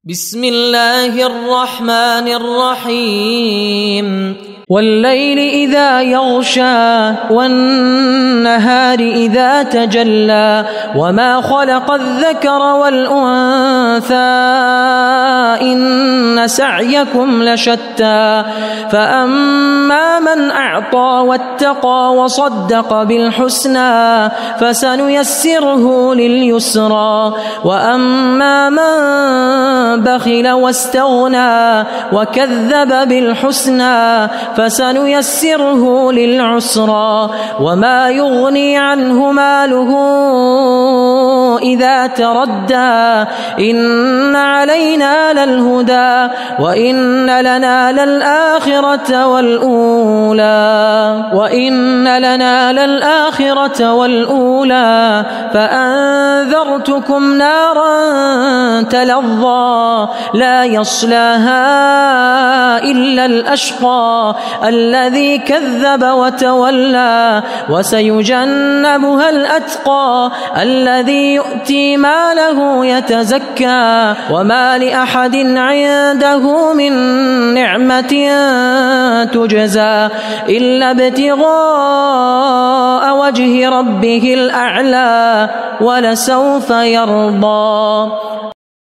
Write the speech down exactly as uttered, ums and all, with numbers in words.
بسم الله الرحمن الرحيم والليل إذا يغشى والنهار إذا تجلى وما خلق الذكر والأنثى إن سعيكم لشتى فأما من أعطى واتقى وصدق بالحسنى فسنيسره لليسرى وأما من بخل واستغنى وكذب بالحسنى فسنيسره للعسرى وما يغني عنه ماله إذا تردى إن علينا للهدى وإن لنا للآخرة والأولى وإن لنا للآخرة والأولى فأنذرتكم نارا تلظى لا يصلاها إلا الأشقى الذي كذب وتولى وسيجنبها الأتقى الذي يؤتي ماله يتزكى وما لأحد عنده من نعمة تجزى إلا ابتغاء وجه ربه الأعلى ولسوف يرضى.